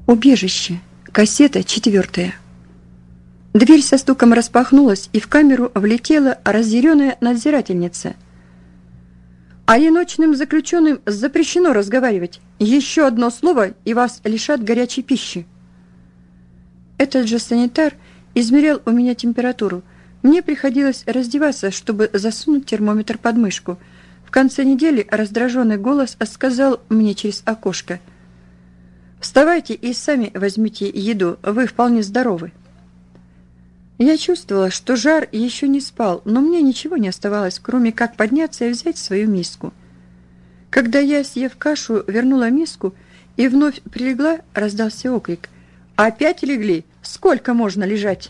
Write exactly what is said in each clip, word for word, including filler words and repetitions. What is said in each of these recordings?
Убежище. Кассета четвертая. Дверь со стуком распахнулась, и в камеру влетела разъяренная надзирательница. «Одиночным заключенным запрещено разговаривать. Еще одно слово, и вас лишат горячей пищи». Этот же санитар измерял у меня температуру. Мне приходилось раздеваться, чтобы засунуть термометр под мышку. В конце недели раздраженный голос сказал мне через окошко: «Вставайте и сами возьмите еду, вы вполне здоровы». Я чувствовала, что жар еще не спал, но мне ничего не оставалось, кроме как подняться и взять свою миску. Когда я, съев кашу, вернула миску и вновь прилегла, раздался окрик: «Опять легли? Сколько можно лежать?»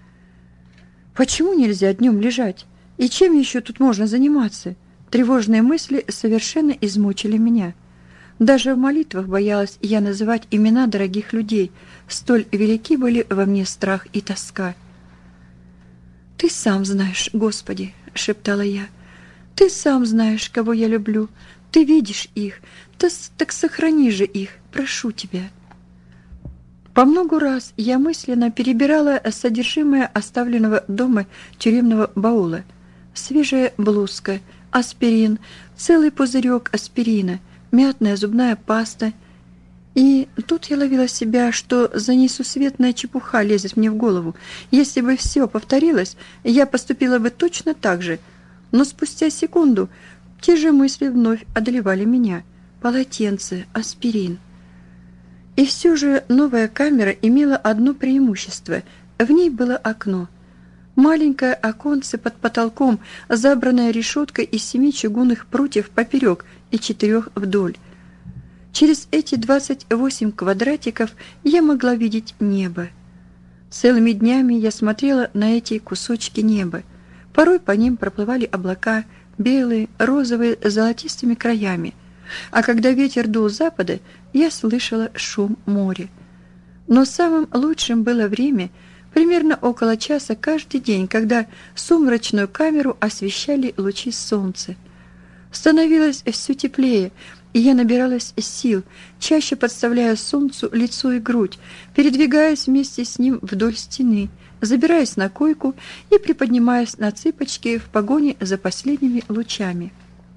Почему нельзя днем лежать? И чем еще тут можно заниматься? Тревожные мысли совершенно измучили меня. Даже в молитвах боялась я называть имена дорогих людей. Столь велики были во мне страх и тоска. «Ты сам знаешь, Господи», — шептала я, — «Ты сам знаешь, кого я люблю. Ты видишь их. Так, так сохрани же их, прошу Тебя». По многу раз я мысленно перебирала содержимое оставленного дома тюремного баула. Свежая блузка, аспирин, целый пузырек аспирина, мятная зубная паста. И тут я ловила себя, что за несусветная чепуха лезет мне в голову. Если бы все повторилось, я поступила бы точно так же. Но спустя секунду те же мысли вновь одолевали меня. Полотенце, аспирин. И все же новая камера имела одно преимущество. В ней было окно. Маленькое оконце под потолком, забранное решеткой из семи чугунных прутьев поперек и четырех вдоль. Через эти двадцать восемь квадратиков я могла видеть небо. Целыми днями я смотрела на эти кусочки неба. Порой по ним проплывали облака, белые, розовые, с золотистыми краями. А когда ветер дул с запада, я слышала шум моря. Но самым лучшим было время примерно около часа каждый день, когда сумрачную камеру освещали лучи солнца. Становилось все теплее, и я набиралась сил, чаще подставляя солнцу лицо и грудь, передвигаясь вместе с ним вдоль стены, забираясь на койку и приподнимаясь на цыпочки в погоне за последними лучами.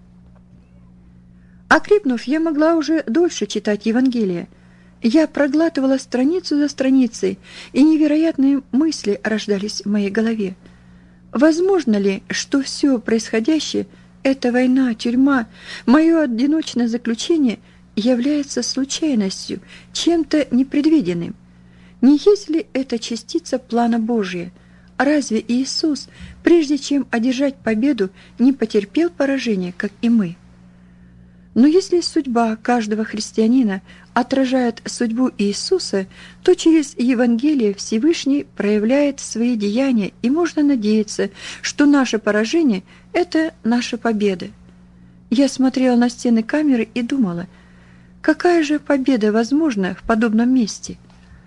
Окрепнув, я могла уже дольше читать Евангелие. Я проглатывала страницу за страницей, и невероятные мысли рождались в моей голове. Возможно ли, что все происходящее — эта война, тюрьма, мое одиночное заключение является случайностью, чем-то непредвиденным? Не есть ли это частица плана Божия? Разве Иисус, прежде чем одержать победу, не потерпел поражение, как и мы? Но если судьба каждого христианина отражает судьбу Иисуса, то через Евангелие Всевышний проявляет свои деяния, и можно надеяться, что наше поражение – это наша победа. Я смотрела на стены камеры и думала, какая же победа возможна в подобном месте?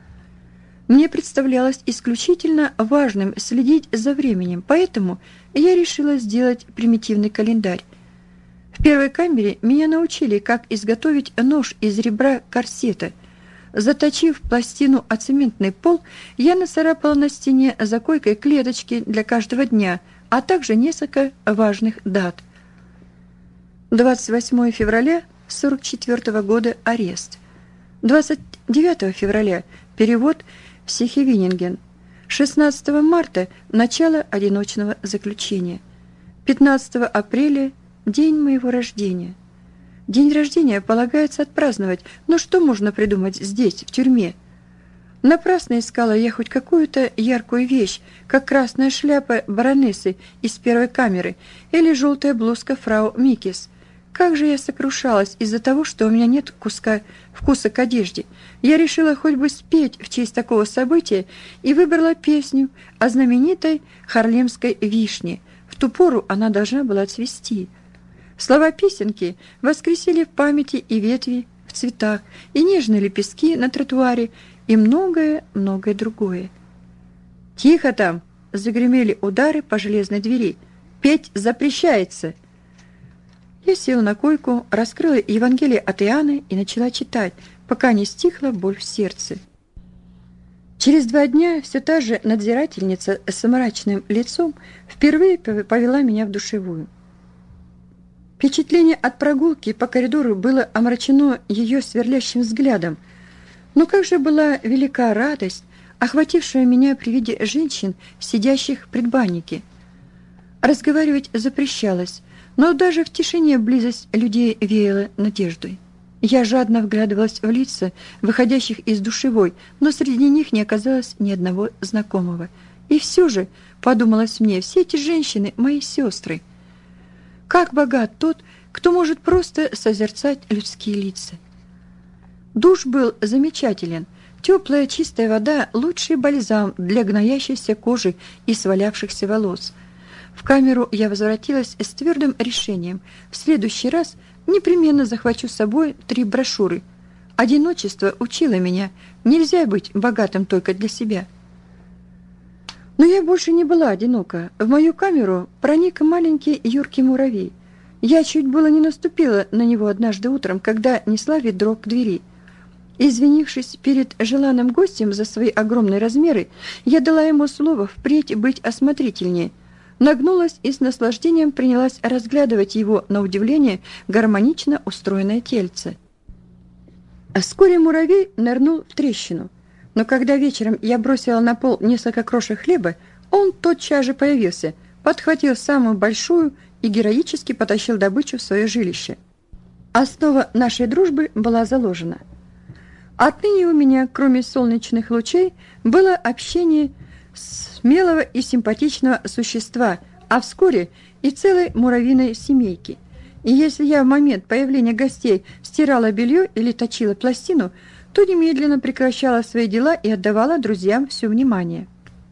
Мне представлялось исключительно важным следить за временем, поэтому я решила сделать примитивный календарь. В первой камере меня научили, как изготовить нож из ребра корсета. Заточив пластину о цементный пол, я нацарапала на стене за койкой клеточки для каждого дня, а также несколько важных дат. двадцать восьмое февраля сорок четвёртого года арест. двадцать девятого февраля перевод в Сихевининген. шестнадцатого марта начало одиночного заключения. пятнадцатого апреля день моего рождения. День рождения полагается отпраздновать, но что можно придумать здесь, в тюрьме? Напрасно искала я хоть какую-то яркую вещь, как красная шляпа баронессы из первой камеры или желтая блузка фрау Микис. Как же я сокрушалась из-за того, что у меня нет куска вкуса к одежде. Я решила хоть бы спеть в честь такого события и выбрала песню о знаменитой харлемской вишне. В ту пору она должна была цвести. Слова песенки воскресили в памяти и ветви в цветах, и нежные лепестки на тротуаре, и многое-многое другое. «Тихо там!» — загремели удары по железной двери. «Петь запрещается!» Я села на койку, раскрыла Евангелие от Иоанна и начала читать, пока не стихла боль в сердце. Через два дня все та же надзирательница с мрачным лицом впервые повела меня в душевую. Впечатление от прогулки по коридору было омрачено ее сверлящим взглядом, но как же была велика радость, охватившая меня при виде женщин, сидящих в предбаннике. Разговаривать запрещалось, но даже в тишине близость людей веяла надеждой. Я жадно вглядывалась в лица, выходящих из душевой, но среди них не оказалось ни одного знакомого. И все же, подумалось мне, все эти женщины – мои сестры. Как богат тот, кто может просто созерцать людские лица. Душ был замечателен. Теплая чистая вода – лучший бальзам для гноящейся кожи и свалявшихся волос. В камеру я возвратилась с твердым решением. В следующий раз непременно захвачу с собой три брошюры. Одиночество учило меня. Нельзя быть богатым только для себя. Но я больше не была одинока. В мою камеру проник маленький юркий муравей. Я чуть было не наступила на него однажды утром, когда несла ведро к двери. Извинившись перед желанным гостем за свои огромные размеры, я дала ему слово впредь быть осмотрительнее. Нагнулась и с наслаждением принялась разглядывать его, на удивление, гармонично устроенное тельце. А вскоре муравей нырнул в трещину, но когда вечером я бросила на пол несколько крошек хлеба, он тотчас же появился, подхватил самую большую и героически потащил добычу в свое жилище. Основа нашей дружбы была заложена. Отныне у меня, кроме солнечных лучей, было общение смелого и симпатичного существа, а вскоре и целой муравьиной семейки. И если я в момент появления гостей стирала белье или точила пластину, то немедленно прекращала свои дела и отдавала друзьям все внимание.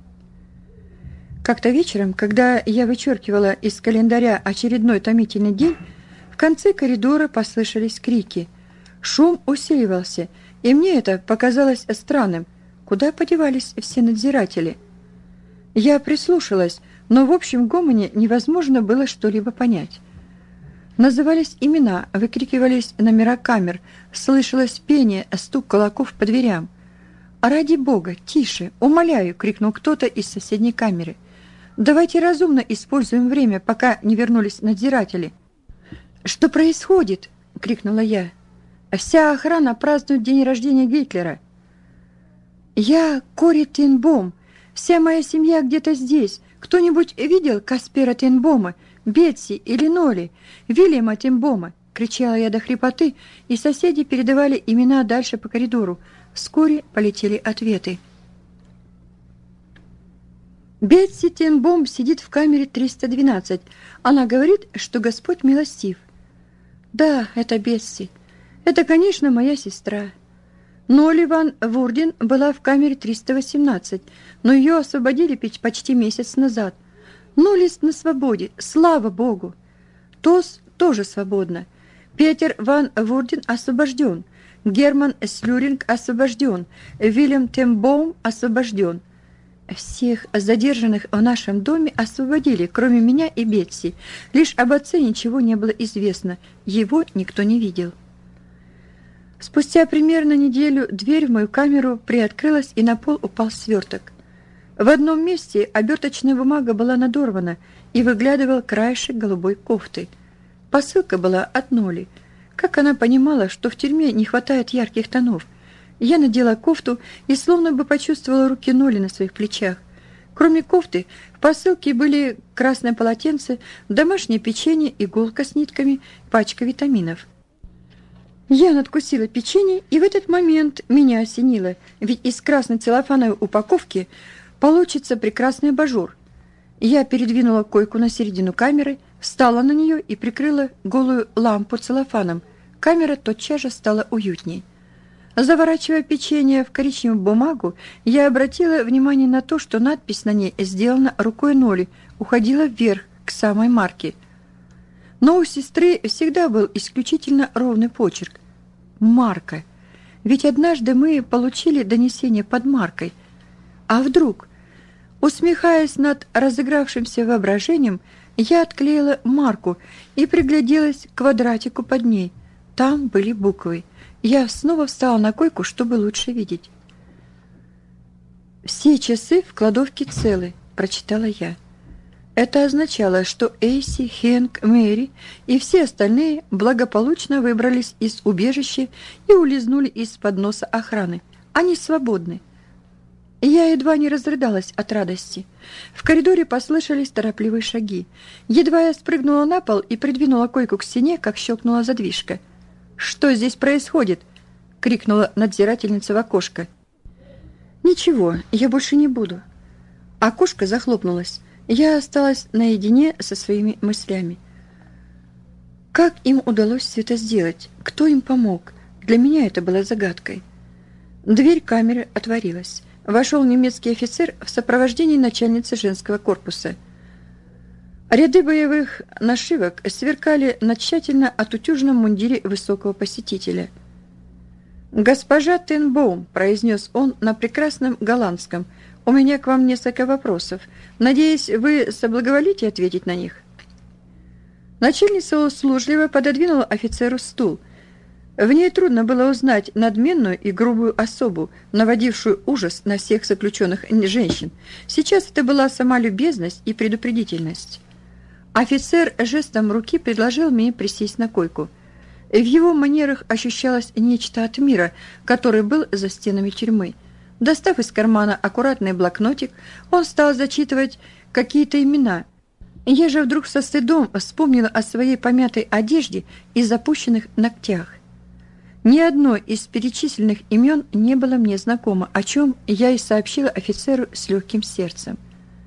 Как-то вечером, когда я вычеркивала из календаря очередной томительный день, в конце коридора послышались крики. Шум усиливался, и мне это показалось странным. Куда подевались все надзиратели? Я прислушалась, но в общем гомоне невозможно было что-либо понять. Назывались имена, выкрикивались номера камер, слышалось пение, стук кулаков по дверям. «Ради бога, тише, умоляю!» — крикнул кто-то из соседней камеры. «Давайте разумно используем время, пока не вернулись надзиратели». «Что происходит?» — крикнула я. «Вся охрана празднует день рождения Гитлера». «Я Кори Тенбом. Вся моя семья где-то здесь. Кто-нибудь видел Каспера Тенбома, Бетси или Ноли, Вильяма Тенбома?» — кричала я до хрипоты, и соседи передавали имена дальше по коридору. Вскоре полетели ответы. «Бетси Тенбом сидит в камере триста двенадцать. Она говорит, что Господь милостив». «Да, это Бетси. Это, конечно, моя сестра». Ноли ван Вурден была в камере триста восемнадцать, но ее освободили почти месяц назад. Ноли на свободе, слава Богу. Тос тоже свободна. Петер ван Вурден освобожден. Герман Слюринг освобожден. Вильям Тенбом освобожден. Всех задержанных в нашем доме освободили, кроме меня и Бетси. Лишь об отце ничего не было известно. Его никто не видел. Спустя примерно неделю дверь в мою камеру приоткрылась, и на пол упал сверток. В одном месте оберточная бумага была надорвана, и выглядывал краешек голубой кофты. Посылка была от Ноли. Как она понимала, что в тюрьме не хватает ярких тонов? Я надела кофту и словно бы почувствовала руки Ноли на своих плечах. Кроме кофты, в посылке были красное полотенце, домашнее печенье, иголка с нитками, пачка витаминов. Я надкусила печенье, и в этот момент меня осенило, ведь из красной целлофановой упаковки получится прекрасный абажур. Я передвинула койку на середину камеры, встала на нее и прикрыла голую лампу целлофаном. Камера тотчас же стала уютней. Заворачивая печенье в коричневую бумагу, я обратила внимание на то, что надпись на ней сделана рукой Ноли, уходила вверх к самой марке. Но у сестры всегда был исключительно ровный почерк. Марка. Ведь однажды мы получили донесение под маркой. А вдруг? Усмехаясь над разыгравшимся воображением, я отклеила марку и пригляделась к квадратику под ней. Там были буквы. Я снова встала на койку, чтобы лучше видеть. «Все часы в кладовке целы», — прочитала я. Это означало, что Эйси, Хэнк, Мэри и все остальные благополучно выбрались из убежища и улизнули из-под носа охраны. Они свободны. Я едва не разрыдалась от радости. В коридоре послышались торопливые шаги. Едва я спрыгнула на пол и придвинула койку к стене, как щелкнула задвижка. «Что здесь происходит?» — крикнула надзирательница в окошко. «Ничего, я больше не буду». Окошко захлопнулось. Я осталась наедине со своими мыслями. Как им удалось все это сделать? Кто им помог? Для меня это было загадкой. Дверь камеры отворилась. Вошел немецкий офицер в сопровождении начальницы женского корпуса. Ряды боевых нашивок сверкали на тщательно отутюженном мундире высокого посетителя. «Госпожа Тенбоум», — произнес он на прекрасном голландском, — «у меня к вам несколько вопросов. Надеюсь, вы соблаговолите ответить на них». Начальница услужливо пододвинула офицеру стул. В ней трудно было узнать надменную и грубую особу, наводившую ужас на всех заключенных женщин. Сейчас это была сама любезность и предупредительность. Офицер жестом руки предложил мне присесть на койку. В его манерах ощущалось нечто от мира, который был за стенами тюрьмы. Достав из кармана аккуратный блокнотик, он стал зачитывать какие-то имена. Я же вдруг со стыдом вспомнила о своей помятой одежде и запущенных ногтях. Ни одно из перечисленных имен не было мне знакомо, о чем я и сообщила офицеру с легким сердцем.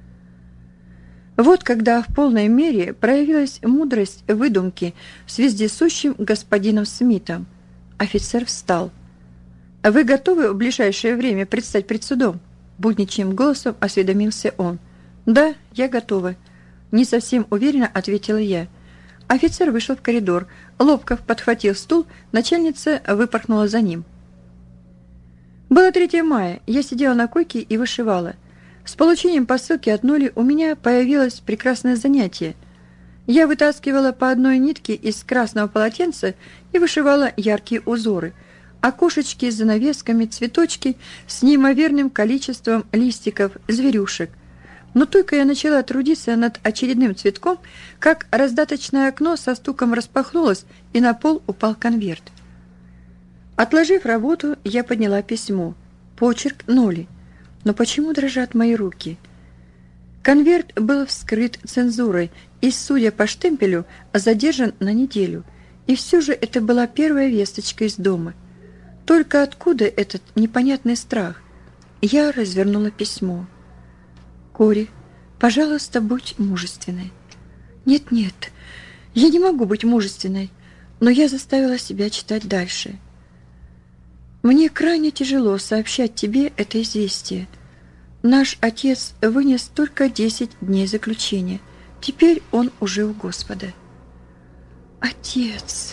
Вот когда в полной мере проявилась мудрость выдумки с вездесущим господином Смитом. Офицер встал. «Вы готовы в ближайшее время предстать пред судом?» Будничным голосом осведомился он. «Да, я готова», — не совсем уверенно ответила я. Офицер вышел в коридор. Лобков подхватил стул, начальница выпорхнула за ним. Было третьего мая, я сидела на койке и вышивала. С получением посылки от Ноли у меня появилось прекрасное занятие. Я вытаскивала по одной нитке из красного полотенца и вышивала яркие узоры. Окошечки с занавесками, цветочки с неимоверным количеством листиков, зверюшек. Но только я начала трудиться над очередным цветком, как раздаточное окно со стуком распахнулось, и на пол упал конверт. Отложив работу, я подняла письмо. Почерк Ноли. Но почему дрожат мои руки? Конверт был вскрыт цензурой и, судя по штемпелю, задержан на неделю. И все же это была первая весточка из дома. Только откуда этот непонятный страх? Я развернула письмо. «Кори, пожалуйста, будь мужественной». «Нет-нет, я не могу быть мужественной», но я заставила себя читать дальше. «Мне крайне тяжело сообщать тебе это известие. Наш отец вынес только десять дней заключения. Теперь он уже у Господа». «Отец!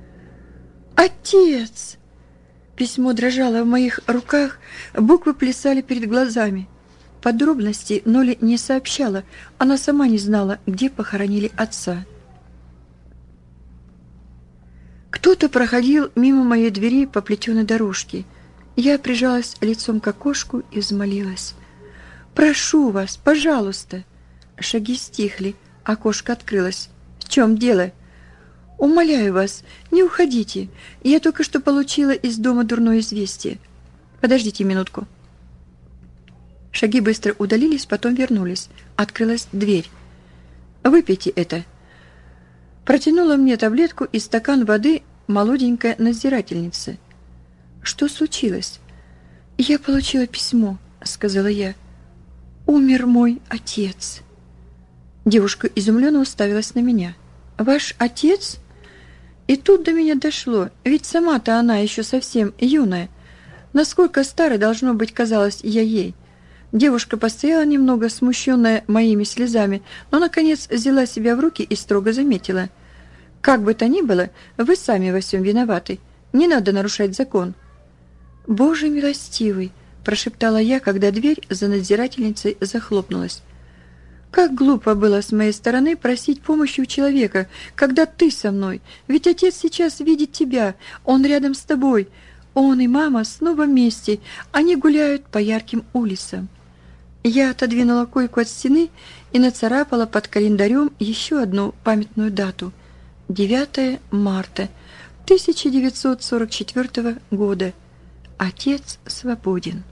Отец!» Письмо дрожало в моих руках, буквы плясали перед глазами. Подробностей Ноли не сообщала, она сама не знала, где похоронили отца. Кто-то проходил мимо моей двери по плетеной дорожке. Я прижалась лицом к окошку и взмолилась. «Прошу вас, пожалуйста!» Шаги стихли, окошко открылось. «В чем дело?» «Умоляю вас, не уходите. Я только что получила из дома дурное известие. Подождите минутку». Шаги быстро удалились, потом вернулись. Открылась дверь. «Выпейте это». Протянула мне таблетку и стакан воды молоденькая надзирательница. «Что случилось?» «Я получила письмо», — сказала я. «Умер мой отец». Девушка изумленно уставилась на меня. «Ваш отец?» И тут до меня дошло, ведь сама-то она еще совсем юная. Насколько старой, должно быть, казалось я ей. Девушка постояла немного, смущенная моими слезами, но, наконец, взяла себя в руки и строго заметила. «Как бы то ни было, вы сами во всем виноваты. Не надо нарушать закон». «Боже милостивый!» – прошептала я, когда дверь за надзирательницей захлопнулась. Как глупо было с моей стороны просить помощи у человека, когда ты со мной. Ведь отец сейчас видит тебя, он рядом с тобой. Он и мама снова вместе, они гуляют по ярким улицам. Я отодвинула койку от стены и нацарапала под календарем еще одну памятную дату – девятое марта тысяча девятьсот сорок четвёртого года. Отец свободен.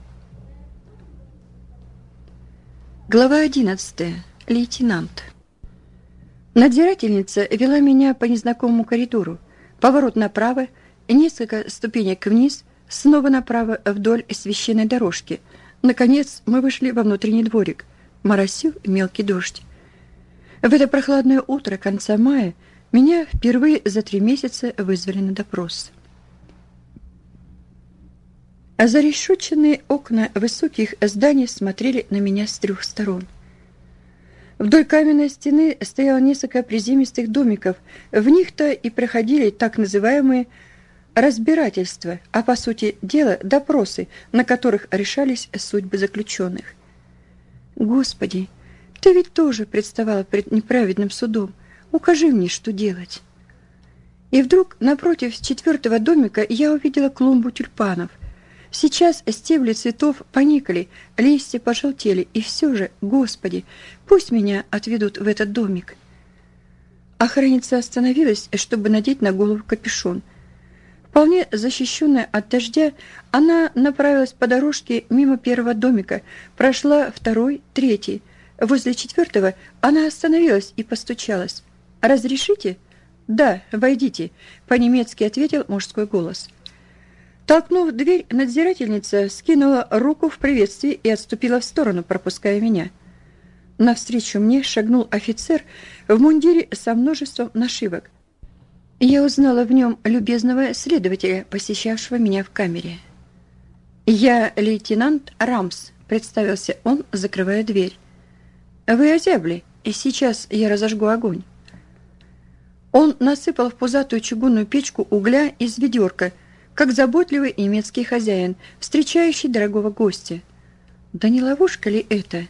Глава одиннадцатая. Лейтенант. Надзирательница вела меня по незнакомому коридору. Поворот направо, несколько ступенек вниз, снова направо вдоль священной дорожки. Наконец мы вышли во внутренний дворик. Моросил мелкий дождь. В это прохладное утро конца мая меня впервые за три месяца вызвали на допрос. А зарешетченные окна высоких зданий смотрели на меня с трех сторон. Вдоль каменной стены стояло несколько приземистых домиков. В них-то и проходили так называемые разбирательства, а по сути дела допросы, на которых решались судьбы заключенных. Господи, ты ведь тоже представала перед неправедным судом. Укажи мне, что делать. И вдруг напротив четвертого домика я увидела клумбу тюльпанов. Сейчас стебли цветов поникли, листья пожелтели, и все же, Господи, пусть меня отведут в этот домик. Охранница остановилась, чтобы надеть на голову капюшон. Вполне защищенная от дождя, она направилась по дорожке мимо первого домика, прошла второй, третий. Возле четвертого она остановилась и постучалась. «Разрешите?» «Да, войдите», — по-немецки ответил мужской голос. Толкнув дверь, надзирательница скинула руку в приветствии и отступила в сторону, пропуская меня. Навстречу мне шагнул офицер в мундире со множеством нашивок. Я узнала в нем любезного следователя, посещавшего меня в камере. «Я лейтенант Рамс», — представился он, закрывая дверь. «Вы озябли, и сейчас я разожгу огонь». Он насыпал в пузатую чугунную печку угля из ведерка, как заботливый немецкий хозяин, встречающий дорогого гостя. Да не ловушка ли это?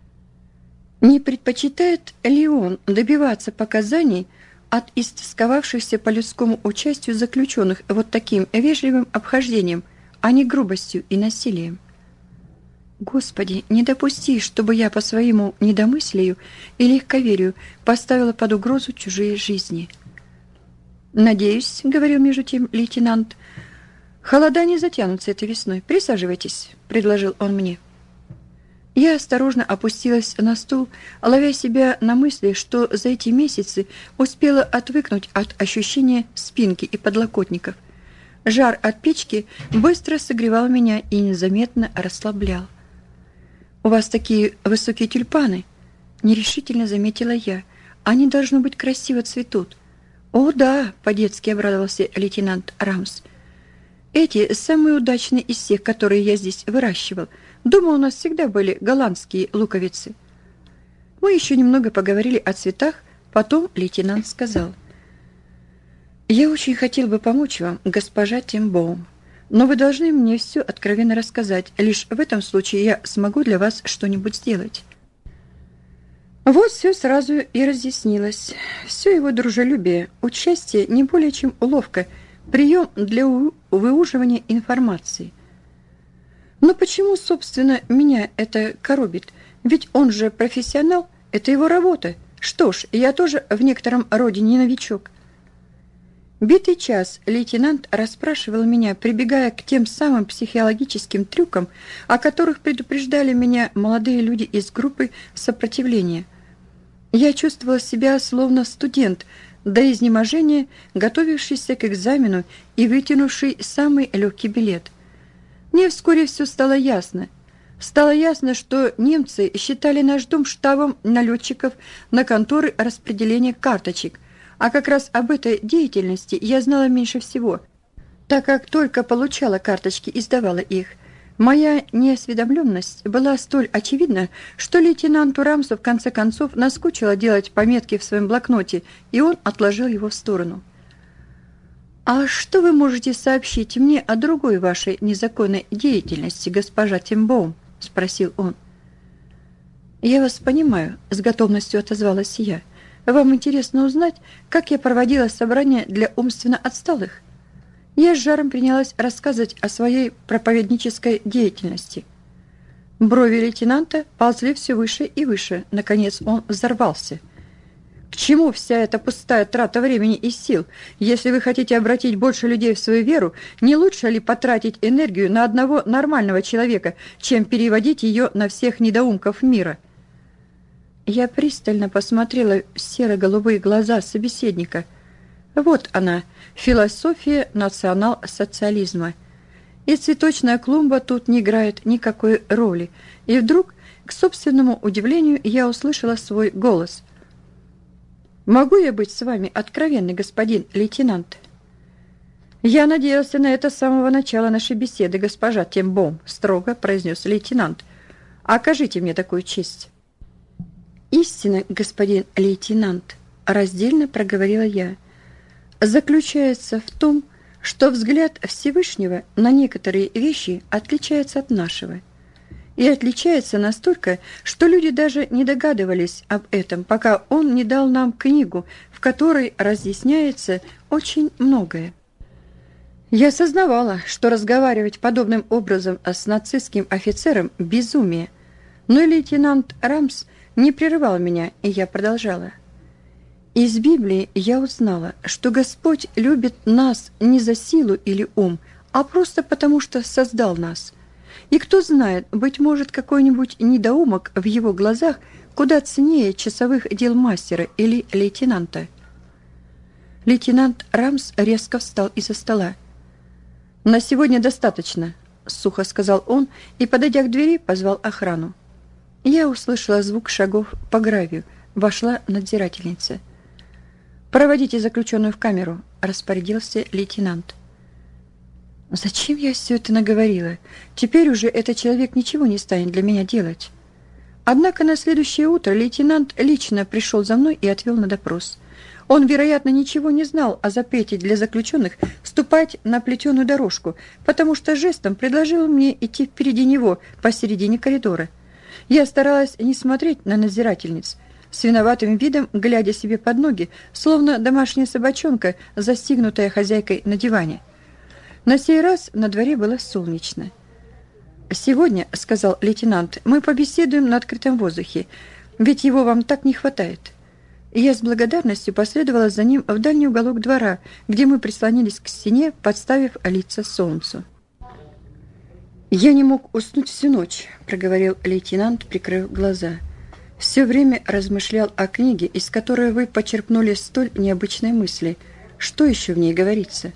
Не предпочитает ли он добиваться показаний от истосковавшихся по людскому участию заключенных вот таким вежливым обхождением, а не грубостью и насилием? Господи, не допусти, чтобы я по своему недомыслию и легковерию поставила под угрозу чужие жизни. «Надеюсь, — говорил между тем лейтенант, — холода не затянутся этой весной. Присаживайтесь, — предложил он мне. Я осторожно опустилась на стул, ловя себя на мысли, что за эти месяцы успела отвыкнуть от ощущения спинки и подлокотников. Жар от печки быстро согревал меня и незаметно расслаблял. «У вас такие высокие тюльпаны», — нерешительно заметила я. «Они, должно быть, красиво цветут». «О, да», — по-детски обрадовался лейтенант Рамс. «Эти самые удачные из всех, которые я здесь выращивал. Дома у нас всегда были голландские луковицы». Мы еще немного поговорили о цветах, потом лейтенант сказал: «Я очень хотел бы помочь вам, госпожа Тембоум, но вы должны мне все откровенно рассказать. Лишь в этом случае я смогу для вас что-нибудь сделать». Вот все сразу и разъяснилось. Все его дружелюбие, участие не более чем уловка, прием для выуживания информации. Но почему, собственно, меня это коробит? Ведь он же профессионал, это его работа. Что ж, я тоже в некотором роде не новичок. Битый час лейтенант расспрашивал меня, прибегая к тем самым психологическим трюкам, о которых предупреждали меня молодые люди из группы сопротивления. Я чувствовала себя словно студент, до изнеможения готовившийся к экзамену и вытянувший самый легкий билет. Мне вскоре все стало ясно. Стало ясно, что немцы считали наш дом штабом налетчиков на конторы распределения карточек, а как раз об этой деятельности я знала меньше всего, так как только получала карточки и сдавала их. Моя неосведомленность была столь очевидна, что лейтенанту Рамсу в конце концов наскучило делать пометки в своем блокноте, и он отложил его в сторону. «А что вы можете сообщить мне о другой вашей незаконной деятельности, госпожа Тембоум?» – спросил он. «Я вас понимаю», — с готовностью отозвалась я. «Вам интересно узнать, как я проводила собрание для умственно отсталых?» Я с жаром принялась рассказывать о своей проповеднической деятельности. Брови лейтенанта ползли все выше и выше. Наконец он взорвался. «К чему вся эта пустая трата времени и сил? Если вы хотите обратить больше людей в свою веру, не лучше ли потратить энергию на одного нормального человека, чем переводить ее на всех недоумков мира?» Я пристально посмотрела в серо-голубые глаза собеседника. Вот она, философия национал-социализма. И цветочная клумба тут не играет никакой роли. И вдруг, к собственному удивлению, я услышала свой голос. «Могу я быть с вами откровенный, господин лейтенант?» «Я надеялся на это с самого начала нашей беседы, госпожа Тембом», — строго произнес лейтенант. «Окажите мне такую честь». «Истина, господин лейтенант», — раздельно проговорила я, — «заключается в том, что взгляд Всевышнего на некоторые вещи отличается от нашего. И отличается настолько, что люди даже не догадывались об этом, пока он не дал нам книгу, в которой разъясняется очень многое. Я сознавала, что разговаривать подобным образом с нацистским офицером – безумие, но лейтенант Рамс не прерывал меня, и я продолжала. Из Библии я узнала, что Господь любит нас не за силу или ум, а просто потому, что создал нас. И кто знает, быть может, какой-нибудь недоумок в его глазах куда ценнее часовых дел мастера или лейтенанта. Лейтенант Рамс резко встал из-за стола. «На сегодня достаточно», — сухо сказал он и, подойдя к двери, позвал охрану. Я услышала звук шагов по гравию. Вошла надзирательница. «Проводите заключенную в камеру», — распорядился лейтенант. Зачем я все это наговорила? Теперь уже этот человек ничего не станет для меня делать. Однако на следующее утро лейтенант лично пришел за мной и отвел на допрос. Он, вероятно, ничего не знал о запрете для заключенных ступать на плетеную дорожку, потому что жестом предложил мне идти впереди него посередине коридора. Я старалась не смотреть на надзирательниц, с виноватым видом глядя себе под ноги, словно домашняя собачонка, застигнутая хозяйкой на диване. На сей раз на дворе было солнечно. «Сегодня, — сказал лейтенант, — мы побеседуем на открытом воздухе, ведь его вам так не хватает». И я с благодарностью последовала за ним в дальний уголок двора, где мы прислонились к стене, подставив лица солнцу. «Я не мог уснуть всю ночь», — проговорил лейтенант, прикрыв глаза. «Все время размышлял о книге, из которой вы почерпнули столь необычные мысли. Что еще в ней говорится?»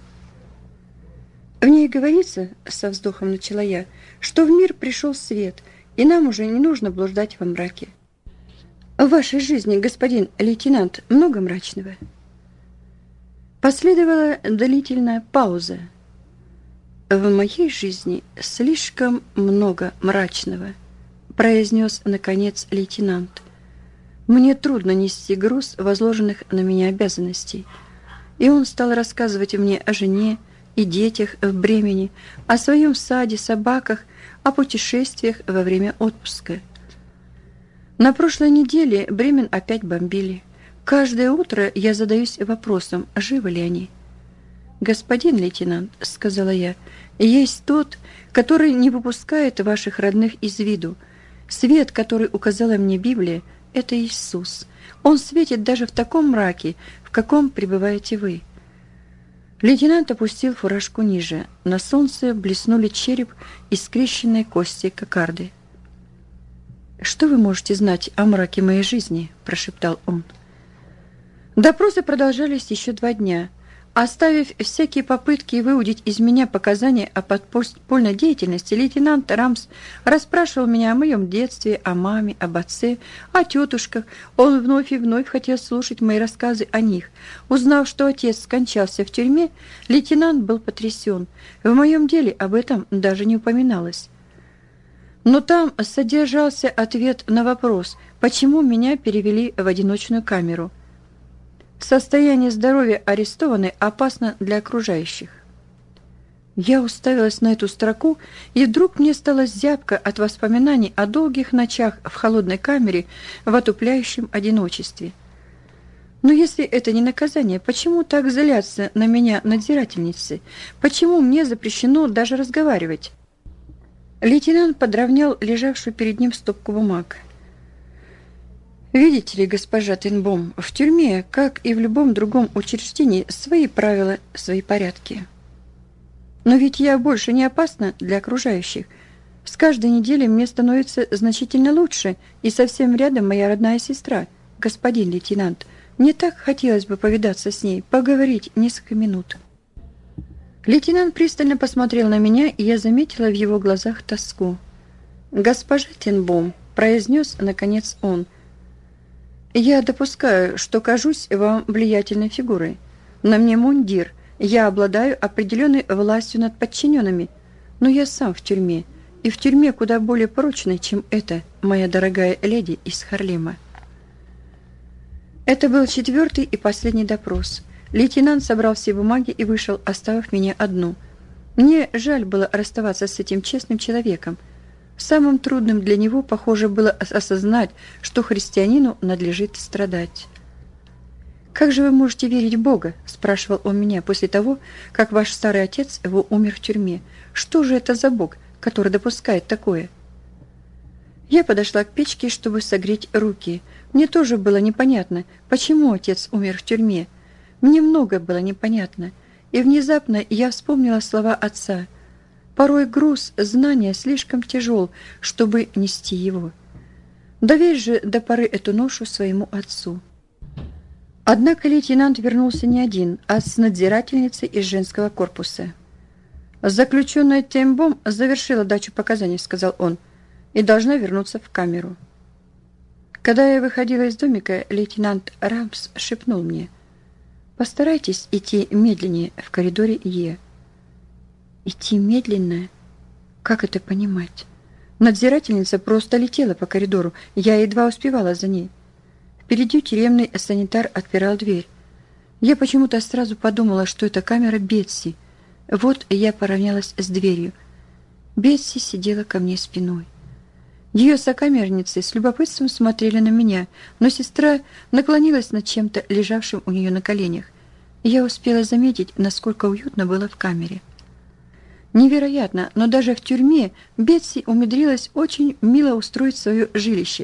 «В ней говорится, — со вздохом начала я, — что в мир пришел свет, и нам уже не нужно блуждать во мраке. В вашей жизни, господин лейтенант, много мрачного?» Последовала длительная пауза. «В моей жизни слишком много мрачного», — произнес, наконец, лейтенант. «Мне трудно нести груз возложенных на меня обязанностей». И он стал рассказывать мне о жене и детях в Бремени, о своем саде, собаках, о путешествиях во время отпуска. На прошлой неделе Бремен опять бомбили. Каждое утро я задаюсь вопросом, живы ли они. «Господин лейтенант, — сказала я, — есть тот, который не выпускает ваших родных из виду. Свет, который указала мне Библия, — это Иисус. Он светит даже в таком мраке, в каком пребываете вы». Лейтенант опустил фуражку ниже. На солнце блеснули череп и скрещенные кости кокарды. «Что вы можете знать о мраке моей жизни?» – прошептал он. Допросы продолжались еще два дня. Оставив всякие попытки выудить из меня показания о подпольной деятельности, лейтенант Рамс расспрашивал меня о моем детстве, о маме, об отце, о тетушках. Он вновь и вновь хотел слушать мои рассказы о них. Узнав, что отец скончался в тюрьме, лейтенант был потрясен. В моем деле об этом даже не упоминалось. Но там содержался ответ на вопрос, почему меня перевели в одиночную камеру. Состояние здоровья арестованной опасно для окружающих. Я уставилась на эту строку, и вдруг мне стало зябко от воспоминаний о долгих ночах в холодной камере в отупляющем одиночестве. Но если это не наказание, почему так злятся на меня надзирательницы? Почему мне запрещено даже разговаривать? Лейтенант подровнял лежавшую перед ним стопку бумаг. «Видите ли, госпожа Тенбом, в тюрьме, как и в любом другом учреждении, свои правила, свои порядки. Но ведь я больше не опасна для окружающих. С каждой неделей мне становится значительно лучше, и совсем рядом моя родная сестра, господин лейтенант. Мне так хотелось бы повидаться с ней, поговорить несколько минут». Лейтенант пристально посмотрел на меня, и я заметила в его глазах тоску. «Госпожа Тенбом», — произнес, наконец, он, — «я допускаю, что кажусь вам влиятельной фигурой. На мне мундир, я обладаю определенной властью над подчиненными, но я сам в тюрьме, и в тюрьме куда более прочной, чем эта, моя дорогая леди из Харлема». Это был четвертый и последний допрос. Лейтенант собрал все бумаги и вышел, оставив меня одну. Мне жаль было расставаться с этим честным человеком. Самым трудным для него, похоже, было осознать, что христианину надлежит страдать. «Как же вы можете верить в Бога?» – спрашивал он меня после того, как ваш старый отец его умер в тюрьме. «Что же это за Бог, который допускает такое?» Я подошла к печке, чтобы согреть руки. Мне тоже было непонятно, почему отец умер в тюрьме. Мне многое было непонятно. И внезапно я вспомнила слова отца. Порой груз знания слишком тяжел, чтобы нести его. Довесь же до поры эту ношу своему отцу. Однако лейтенант вернулся не один, а с надзирательницей из женского корпуса. «Заключенная Тенбом завершила дачу показаний», — сказал он, — «и должна вернуться в камеру». Когда я выходила из домика, лейтенант Рамс шепнул мне: «Постарайтесь идти медленнее в коридоре Е». Идти медленно? Как это понимать? Надзирательница просто летела по коридору, я едва успевала за ней. Впереди тюремный санитар отпирал дверь. Я почему-то сразу подумала, что это камера Бетси. Вот я поравнялась с дверью. Бетси сидела ко мне спиной. Ее сокамерницы с любопытством смотрели на меня, но сестра наклонилась над чем-то, лежавшим у нее на коленях. Я успела заметить, насколько уютно было в камере. Невероятно, но даже в тюрьме Бетси умудрилась очень мило устроить свое жилище.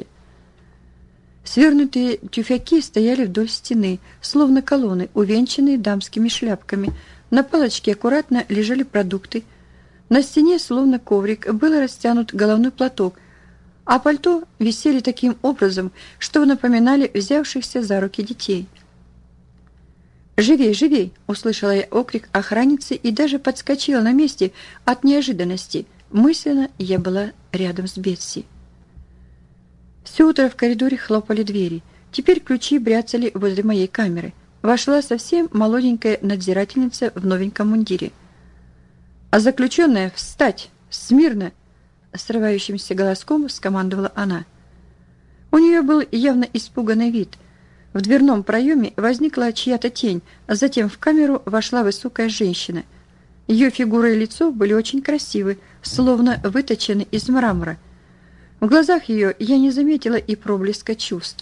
Свернутые тюфяки стояли вдоль стены, словно колонны, увенчанные дамскими шляпками. На палочке аккуратно лежали продукты. На стене, словно коврик, был растянут головной платок, а пальто висели таким образом, что напоминали взявшихся за руки детей. «Живей, живей!» – услышала я окрик охранницы и даже подскочила на месте от неожиданности. Мысленно я была рядом с Бетси. Все утро в коридоре хлопали двери. Теперь ключи бряцали возле моей камеры. Вошла совсем молоденькая надзирательница в новеньком мундире. «А заключенная, встать! Смирно!» – срывающимся голоском скомандовала она. У нее был явно испуганный вид. В дверном проеме возникла чья-то тень, а затем в камеру вошла высокая женщина. Ее фигура и лицо были очень красивы, словно выточены из мрамора. В глазах ее я не заметила и проблеска чувств.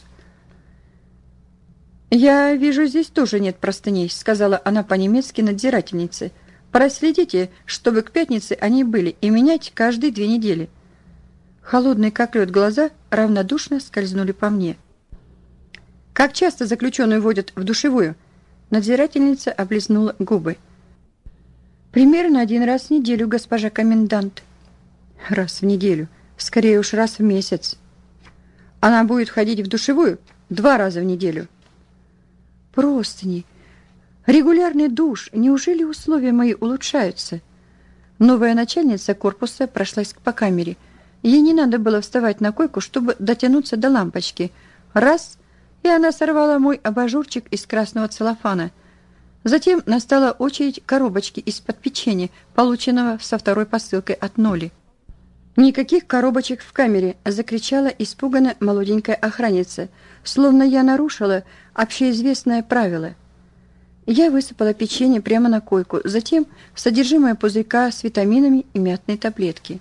«Я вижу, здесь тоже нет простыней», — сказала она по-немецки надзирательнице. «Проследите, чтобы к пятнице они были, и менять каждые две недели». Холодные, как лед, глаза равнодушно скользнули по мне. «Как часто заключенную водят в душевую?» Надзирательница облизнула губы. «Примерно один раз в неделю, госпожа комендант». «Раз в неделю. Скорее уж раз в месяц. Она будет ходить в душевую два раза в неделю». «Простыни. Регулярный душ. Неужели условия мои улучшаются?» Новая начальница корпуса прошлась по камере. Ей не надо было вставать на койку, чтобы дотянуться до лампочки. Раз — и она сорвала мой абажурчик из красного целлофана. Затем настала очередь коробочки из-под печенья, полученного со второй посылкой от Ноли. «Никаких коробочек в камере!» – закричала испуганно молоденькая охранница, словно я нарушила общеизвестное правило. Я высыпала печенье прямо на койку, затем содержимое пузырька с витаминами и мятные таблетки.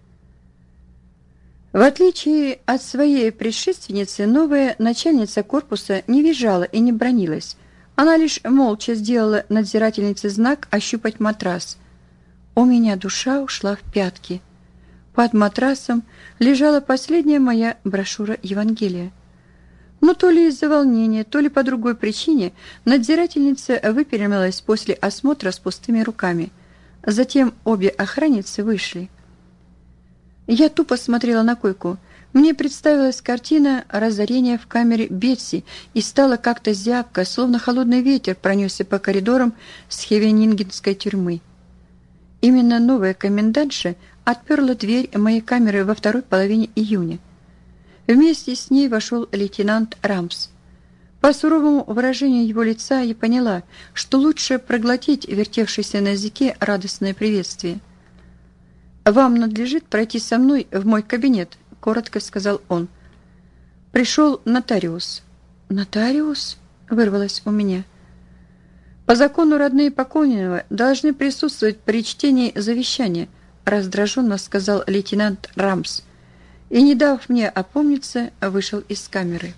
В отличие от своей предшественницы, новая начальница корпуса не визжала и не бранилась. Она лишь молча сделала надзирательнице знак ощупать матрас. У меня душа ушла в пятки. Под матрасом лежала последняя моя брошюра Евангелия. Но то ли из-за волнения, то ли по другой причине надзирательница выпрямилась после осмотра с пустыми руками. Затем обе охранницы вышли. Я тупо смотрела на койку. Мне представилась картина разорения в камере Бетси, и стало как-то зябко, словно холодный ветер пронесся по коридорам Схевенингенской тюрьмы. Именно новая комендантша отперла дверь моей камеры во второй половине июня. Вместе с ней вошел лейтенант Рамс. По суровому выражению его лица я поняла, что лучше проглотить вертевшееся на языке радостное приветствие. «Вам надлежит пройти со мной в мой кабинет», — коротко сказал он. «Пришел нотариус». «Нотариус?» — вырвалось у меня. «По закону родные покойного должны присутствовать при чтении завещания», — раздраженно сказал лейтенант Рамс. И, не дав мне опомниться, вышел из камеры.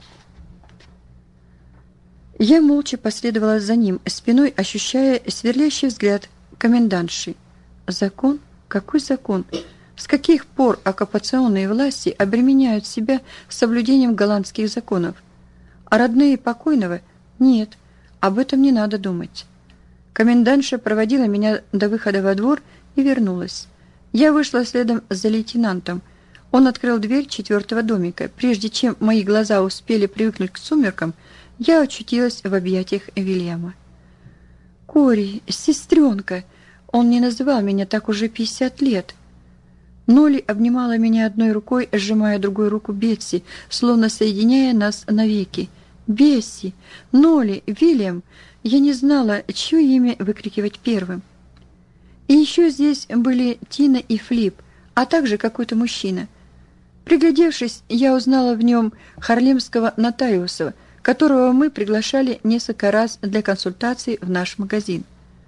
Я молча последовала за ним, спиной ощущая сверлящий взгляд комендантши. Закон? Какой закон? С каких пор оккупационные власти обременяют себя соблюдением голландских законов? А родные покойного? Нет, об этом не надо думать. Комендантша проводила меня до выхода во двор и вернулась. Я вышла следом за лейтенантом. Он открыл дверь четвертого домика. Прежде чем мои глаза успели привыкнуть к сумеркам, я очутилась в объятиях Вильяма. «Кори, сестренка!» Он не называл меня так уже пятьдесят лет. Ноли обнимала меня одной рукой, сжимая другую руку Бетси, словно соединяя нас навеки. «Бесси! Ноли! Вильям!» Я не знала, чье имя выкрикивать первым. И еще здесь были Тина и Флип, а также какой-то мужчина. Приглядевшись, я узнала в нем харлемского нотариуса, которого мы приглашали несколько раз для консультаций в наш магазин.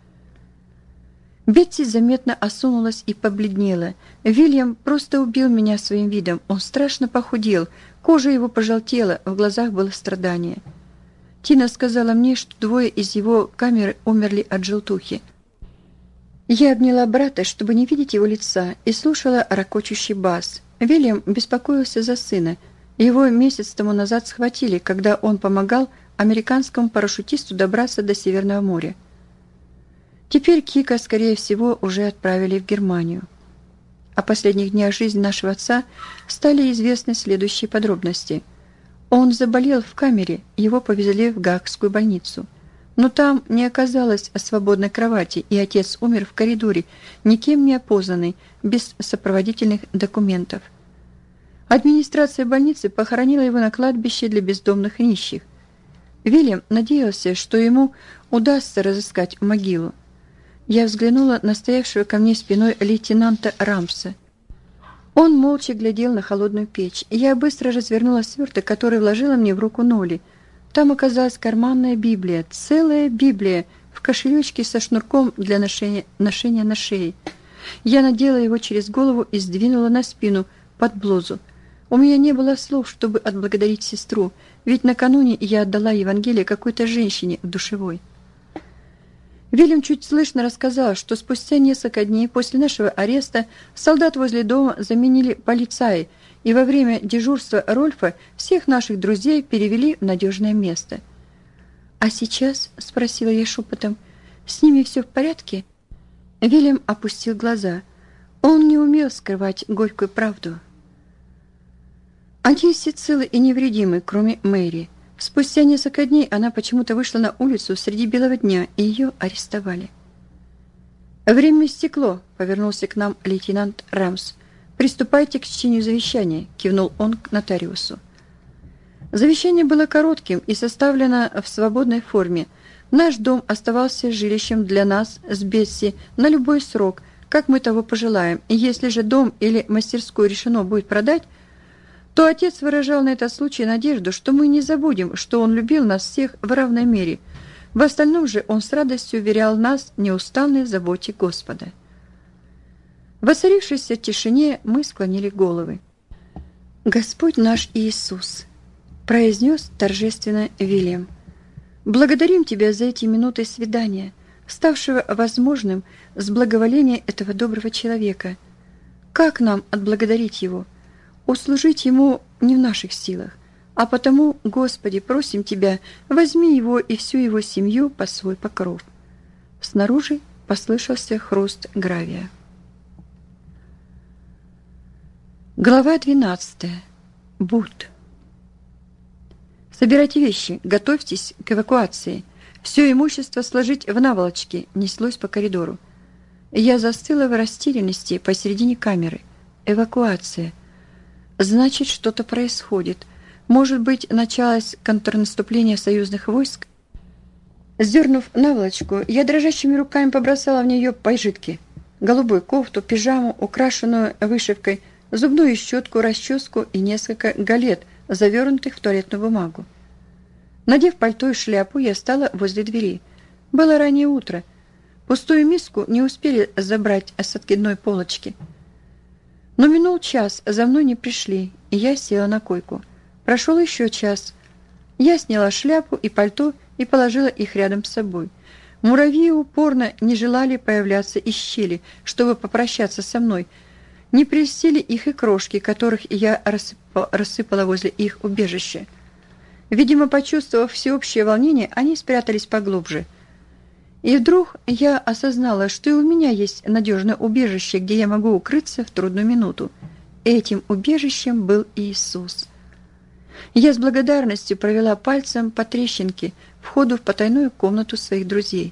Бетси заметно осунулась и побледнела. Вильям просто убил меня своим видом. Он страшно похудел, кожа его пожелтела, в глазах было страдание. Тина сказала мне, что двое из его камеры умерли от желтухи. Я обняла брата, чтобы не видеть его лица, и слушала ракочущий бас. Вильям беспокоился за сына. Его месяц тому назад схватили, когда он помогал американскому парашютисту добраться до Северного моря. Теперь Кика, скорее всего, уже отправили в Германию. О последних днях жизни нашего отца стали известны следующие подробности. Он заболел в камере, его повезли в Гаагскую больницу. Но там не оказалось свободной кровати, и отец умер в коридоре, никем не опознанный, без сопроводительных документов. Администрация больницы похоронила его на кладбище для бездомных нищих. Вильям надеялся, что ему удастся разыскать могилу. Я взглянула на стоявшего ко мне спиной лейтенанта Рамса. Он молча глядел на холодную печь. Я быстро развернула сверток, который вложила мне в руку Ноли. Там оказалась карманная Библия, целая Библия, в кошелечке со шнурком для ношения, ношения на шее. Я надела его через голову и сдвинула на спину под блузу. У меня не было слов, чтобы отблагодарить сестру, ведь накануне я отдала Евангелие какой-то женщине в душевой. Вильям чуть слышно рассказал, что спустя несколько дней после нашего ареста солдат возле дома заменили полицаи, и во время дежурства Рольфа всех наших друзей перевели в надежное место. «А сейчас?» – спросила я шепотом. «С ними все в порядке?» Вильям опустил глаза. Он не умел скрывать горькую правду. Они все целы и невредимы, кроме Мэри. Спустя несколько дней она почему-то вышла на улицу среди белого дня, и ее арестовали. «Время истекло», — повернулся к нам лейтенант Рамс. «Приступайте к чтению завещания», — кивнул он к нотариусу. Завещание было коротким и составлено в свободной форме. Наш дом оставался жилищем для нас с Бетси на любой срок, как мы того пожелаем, и если же дом или мастерскую решено будет продать, то отец выражал на этот случай надежду, что мы не забудем, что он любил нас всех в равной мере. В остальном же он с радостью уверял нас в неустанной заботе Господа. В воцарившейся тишине мы склонили головы. «Господь наш Иисус», — произнес торжественно Вильям, — «благодарим Тебя за эти минуты свидания, ставшего возможным с благоволения этого доброго человека. Как нам отблагодарить Его? Услужить Ему не в наших силах, а потому, Господи, просим Тебя, возьми его и всю его семью под свой покров». Снаружи послышался хруст гравия. Глава двенадцатая. Бут. «Собирайте вещи, готовьтесь к эвакуации. Все имущество сложить в наволочки», неслось по коридору. Я застыла в растерянности посередине камеры. Эвакуация. Значит, что-то происходит. Может быть, началось контрнаступление союзных войск? Сдернув наволочку, я дрожащими руками побросала в нее пожитки. Голубую кофту, пижаму, украшенную вышивкой, зубную щетку, расческу и несколько галет, завернутых в туалетную бумагу. Надев пальто и шляпу, я стала возле двери. Было раннее утро. Пустую миску не успели забрать с откидной полочки. Но минул час, за мной не пришли, и я села на койку. Прошел еще час. Я сняла шляпу и пальто и положила их рядом с собой. Муравьи упорно не желали появляться из щели, чтобы попрощаться со мной. Не прельстили их и крошки, которых я рассыпала, рассыпала возле их убежища. Видимо, почувствовав всеобщее волнение, они спрятались поглубже. И вдруг я осознала, что и у меня есть надежное убежище, где я могу укрыться в трудную минуту. Этим убежищем был Иисус. Я с благодарностью провела пальцем по трещинке входу в потайную комнату своих друзей.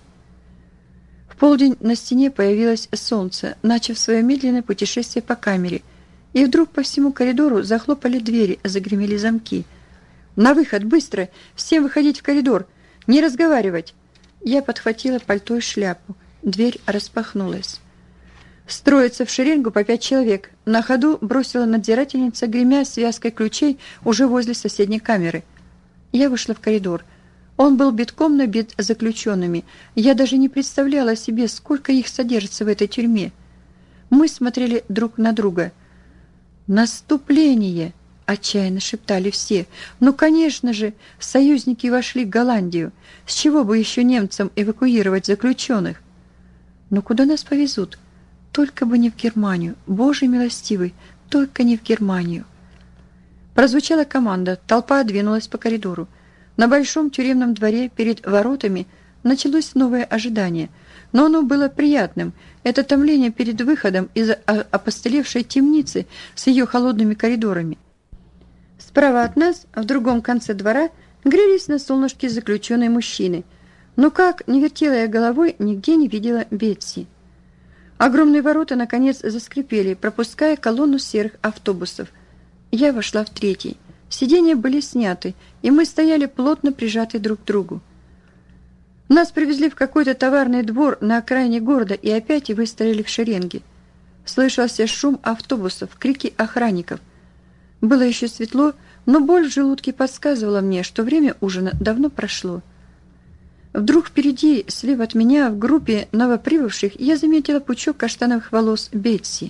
В полдень на стене появилось солнце, начав свое медленное путешествие по камере, и вдруг по всему коридору захлопали двери, загремели замки. «На выход, быстро! Всем выходить в коридор! Не разговаривать!» Я подхватила пальто и шляпу. Дверь распахнулась. Строится в шеренгу по пять человек. На ходу бросила надзирательница, гремя связкой ключей уже возле соседней камеры. Я вышла в коридор. Он был битком набит заключенными. Я даже не представляла себе, сколько их содержится в этой тюрьме. Мы смотрели друг на друга. «Наступление!» — отчаянно шептали все. «Ну, конечно же, союзники вошли в Голландию. С чего бы еще немцам эвакуировать заключенных? Но куда нас повезут? Только бы не в Германию. Боже милостивый, только не в Германию». Прозвучала команда. Толпа двинулась по коридору. На большом тюремном дворе перед воротами началось новое ожидание, но оно было приятным. Это томление перед выходом из опостылевшей темницы с ее холодными коридорами. Справа от нас, в другом конце двора, грелись на солнышке заключенные мужчины. Но как ни вертела я головой, нигде не видела Бетси. Огромные ворота, наконец, заскрипели, пропуская колонну серых автобусов. Я вошла в третий. Сиденья были сняты, и мы стояли плотно прижаты друг к другу. Нас привезли в какой-то товарный двор на окраине города и опять выстроили в шеренги. Слышался шум автобусов, крики охранников. Было еще светло, но боль в желудке подсказывала мне, что время ужина давно прошло. Вдруг впереди, слева от меня, в группе новоприбывших, я заметила пучок каштановых волос Бетси.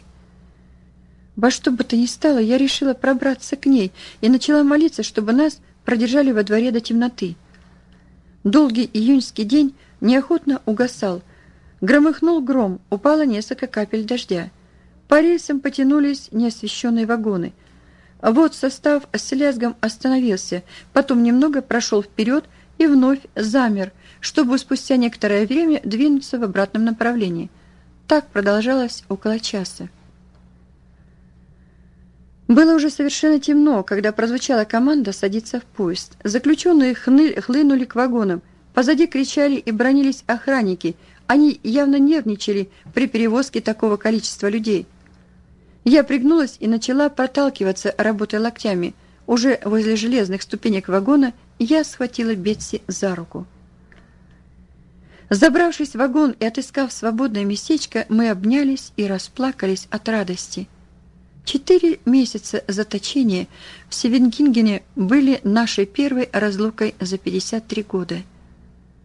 Во что бы то ни стало, я решила пробраться к ней и начала молиться, чтобы нас продержали во дворе до темноты. Долгий июньский день неохотно угасал. Громыхнул гром, упало несколько капель дождя. По рельсам потянулись неосвещенные вагоны. Вот состав с лязгом остановился, потом немного прошел вперед и вновь замер, чтобы спустя некоторое время двинуться в обратном направлении. Так продолжалось около часа. Было уже совершенно темно, когда прозвучала команда садиться в поезд. Заключенные хны, хлынули к вагонам. Позади кричали и бранились охранники. Они явно нервничали при перевозке такого количества людей. Я пригнулась и начала проталкиваться, работая локтями. Уже возле железных ступенек вагона я схватила Бетси за руку. Забравшись в вагон и отыскав свободное местечко, мы обнялись и расплакались от радости. Четыре месяца заточения в Севенгингене были нашей первой разлукой за пятьдесят три года.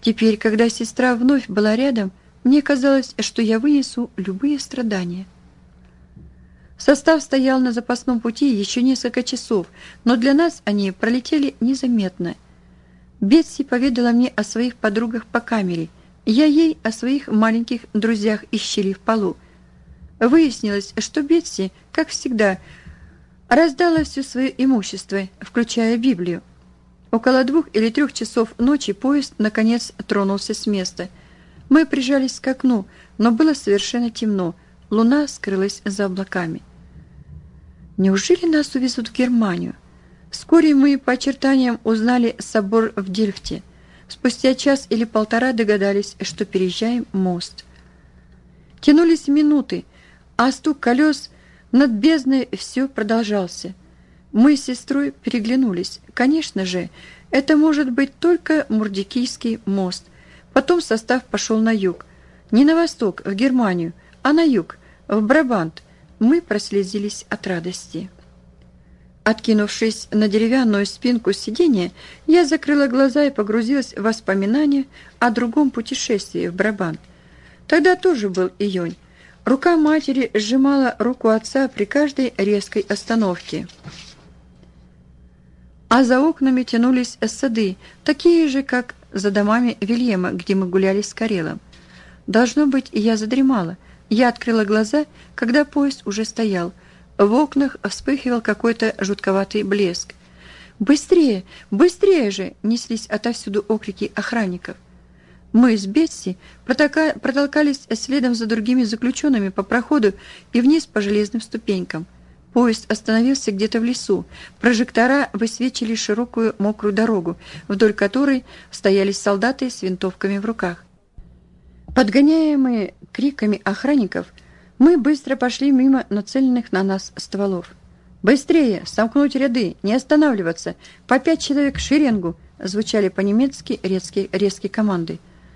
Теперь, когда сестра вновь была рядом, мне казалось, что я вынесу любые страдания. Состав стоял на запасном пути еще несколько часов, но для нас они пролетели незаметно. Бетси поведала мне о своих подругах по камере, я ей о своих маленьких друзьях из щели в полу. Выяснилось, что Бетси, как всегда, раздала все свое имущество, включая Библию. Около двух или трех часов ночи поезд, наконец, тронулся с места. Мы прижались к окну, но было совершенно темно, луна скрылась за облаками. Неужели нас увезут в Германию? Вскоре мы по очертаниям узнали собор в Дельфте. Спустя час или полтора догадались, что переезжаем мост. Тянулись минуты, а стук колес над бездной все продолжался. Мы с сестрой переглянулись. Конечно же, это может быть только Мурдикийский мост. Потом состав пошел на юг. Не на восток, в Германию, а на юг, в Брабант. Мы прослезились от радости. Откинувшись на деревянную спинку сиденья, я закрыла глаза и погрузилась в воспоминания о другом путешествии в Брабант. Тогда тоже был июнь. Рука матери сжимала руку отца при каждой резкой остановке. А за окнами тянулись сады, такие же, как за домами Вильяма, где мы гуляли с Карелом. Должно быть, я задремала. Я открыла глаза, когда поезд уже стоял. В окнах вспыхивал какой-то жутковатый блеск. «Быстрее! Быстрее же!» — неслись отовсюду окрики охранников. Мы с Бетси протолкались следом за другими заключенными по проходу и вниз по железным ступенькам. Поезд остановился где-то в лесу. Прожектора высвечили широкую мокрую дорогу, вдоль которой стояли солдаты с винтовками в руках. Подгоняемые криками охранников, мы быстро пошли мимо нацеленных на нас стволов. «Быстрее! Сомкнуть ряды! Не останавливаться! По пять человек в шеренгу!» звучали по-немецки резкие, резкие команды.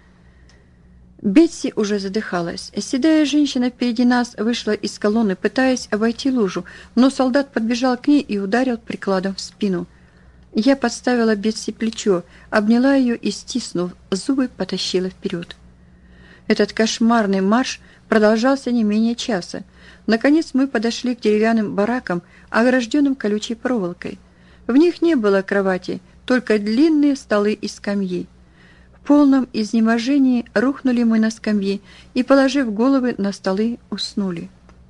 Бетси уже задыхалась. Седая женщина впереди нас вышла из колонны, пытаясь обойти лужу, но солдат подбежал к ней и ударил прикладом в спину. Я подставила Бетси плечо, обняла ее и, стиснув зубы, потащила вперед. Этот кошмарный марш продолжался не менее часа. Наконец мы подошли к деревянным баракам, огражденным колючей проволокой. В них не было кровати, только длинные столы и скамьи. В полном изнеможении рухнули мы на скамьи и, положив головы на столы, уснули.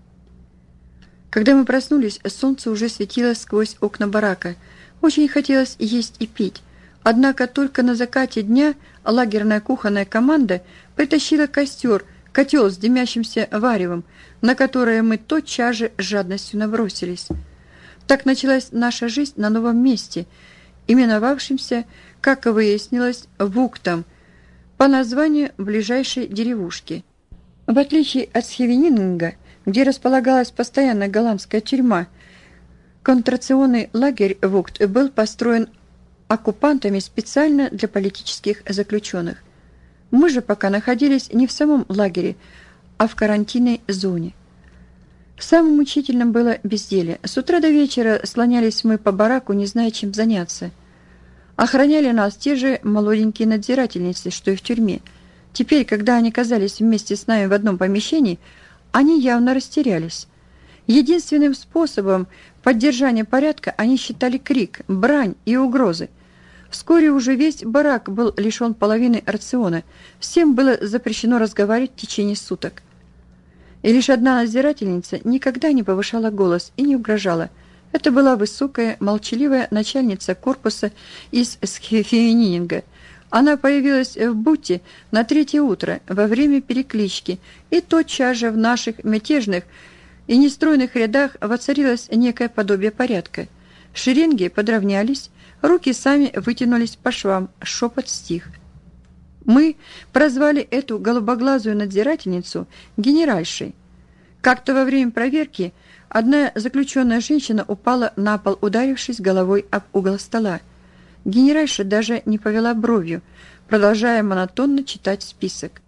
Когда мы проснулись, солнце уже светило сквозь окна барака. Очень хотелось есть и пить. Однако только на закате дня лагерная кухонная команда притащила костер, котел с дымящимся варевом, на которое мы тотчас же с жадностью набросились. Так началась наша жизнь на новом месте, именовавшемся, как выяснилось, Вуктом, по названию ближайшей деревушки. В отличие от Схевенинга, где располагалась постоянная голландская тюрьма, концентрационный лагерь Вукт был построен оккупантами специально для политических заключенных. Мы же пока находились не в самом лагере, а в карантинной зоне. Самым мучительным было безделье. С утра до вечера слонялись мы по бараку, не зная, чем заняться. Охраняли нас те же молоденькие надзирательницы, что и в тюрьме. Теперь, когда они оказались вместе с нами в одном помещении, они явно растерялись. Единственным способом поддержания порядка они считали крик, брань и угрозы. Вскоре уже весь барак был лишен половины рациона. Всем было запрещено разговаривать в течение суток. И лишь одна надзирательница никогда не повышала голос и не угрожала. Это была высокая, молчаливая начальница корпуса из Схевенинга. Она появилась в Бутте на третье утро во время переклички, и тотчас же в наших мятежных и нестройных рядах воцарилось некое подобие порядка. Шеренги подровнялись, руки сами вытянулись по швам, шепот стих. Мы прозвали эту голубоглазую надзирательницу генеральшей. Как-то во время проверки одна заключенная женщина упала на пол, ударившись головой об угол стола. Генеральша даже не повела бровью, продолжая монотонно читать список.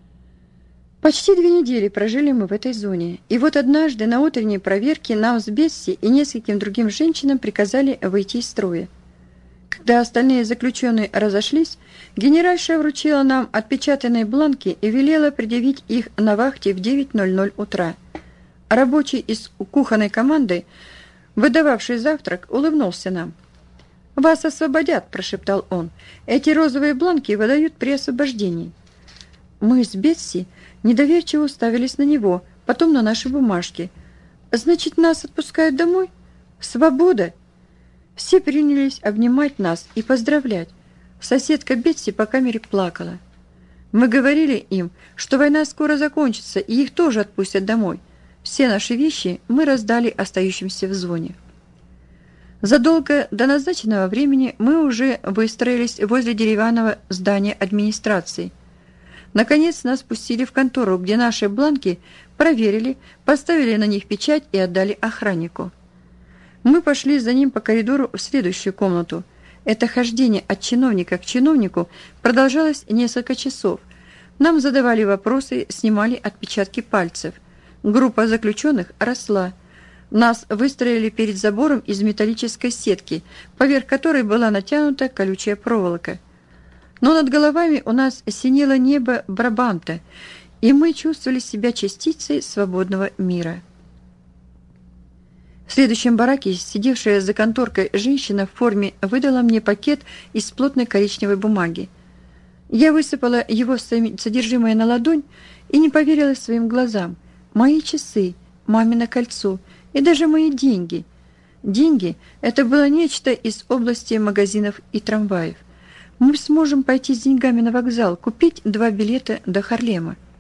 Почти две недели прожили мы в этой зоне, и вот однажды на утренней проверке нам с Бетси и нескольким другим женщинам приказали выйти из строя. Когда остальные заключенные разошлись, генеральша вручила нам отпечатанные бланки и велела предъявить их на вахте в девять ноль ноль утра. Рабочий из кухонной команды, выдававший завтрак, улыбнулся нам. «Вас освободят», – прошептал он. «Эти розовые бланки выдают при освобождении». Мы с Бетси недоверчиво уставились на него, потом на наши бумажки. «Значит, нас отпускают домой? Свобода!» Все принялись обнимать нас и поздравлять. Соседка Бетси по камере плакала. Мы говорили им, что война скоро закончится, и их тоже отпустят домой. Все наши вещи мы раздали остающимся в зоне. Задолго до назначенного времени мы уже выстроились возле деревянного здания администрации. Наконец нас пустили в контору, где наши бланки проверили, поставили на них печать и отдали охраннику. Мы пошли за ним по коридору в следующую комнату. Это хождение от чиновника к чиновнику продолжалось несколько часов. Нам задавали вопросы, снимали отпечатки пальцев. Группа заключенных росла. Нас выстроили перед забором из металлической сетки, поверх которой была натянута колючая проволока. Но над головами у нас синело небо Брабанта, и мы чувствовали себя частицей свободного мира. В следующем бараке сидевшая за конторкой женщина в форме выдала мне пакет из плотной коричневой бумаги. Я высыпала его содержимое на ладонь и не поверила своим глазам. Мои часы, мамино кольцо и даже мои деньги. Деньги – это было нечто из области магазинов и трамваев. Мы сможем пойти с деньгами на вокзал, купить два билета до Харлема.